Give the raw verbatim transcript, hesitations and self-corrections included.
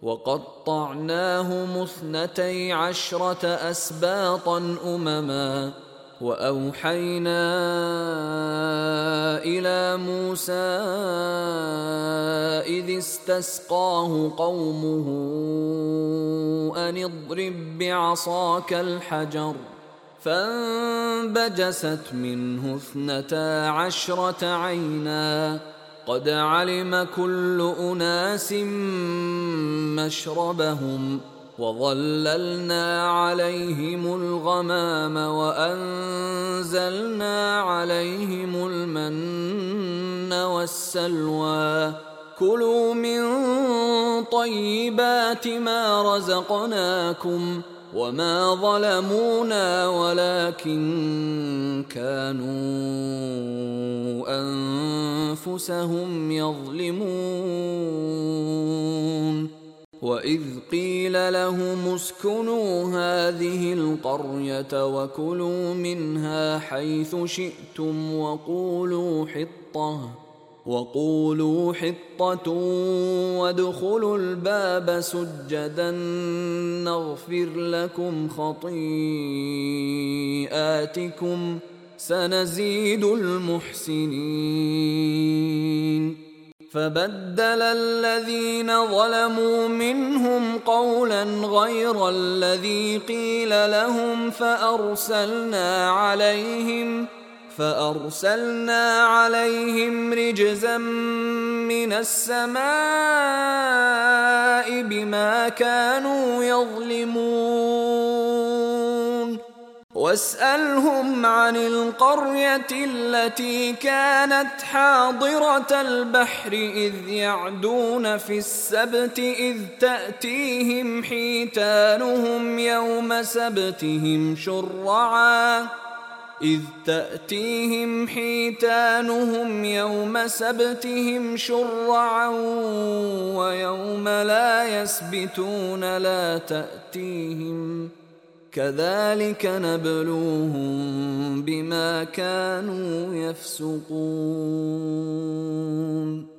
وقطعناهم اثنتي عشرة أسباطا أمما وأوحينا إلى موسى إذ استسقاه قومه أن اضرب بعصاك الحجر فانبجست منه اثنتا عشرة عينا قد علم كل أناس مشربهم وظللنا عليهم الغمام وأنزلنا عليهم المن والسلوى كلوا من طيبات ما رزقناكم وما ظلمونا ولكن كانوا أنفسهم يظلمون وإذ قيل لهم اسكنوا هذه القرية وكلوا منها حيث شئتم وقولوا حطة وقولوا حطة وادخلوا الباب سجدا نغفر لكم خطيئاتكم سنزيد المحسنين فبدل الذين ظلموا منهم قولا غير الذي قيل لهم فأرسلنا عليهم فأرسلنا عليهم رجزا من السماء بما كانوا يظلمون واسألهم عن القرية التي كانت حاضرة البحر إذ يعدون في السبت إذ تأتيهم حيتانهم يوم سبتهم شرعا إذ تأتيهم حيتانهم يوم سبتهم شرعا ويوم لا يسبتون لا تأتيهم كذلك نبلوهم بما كانوا يفسقون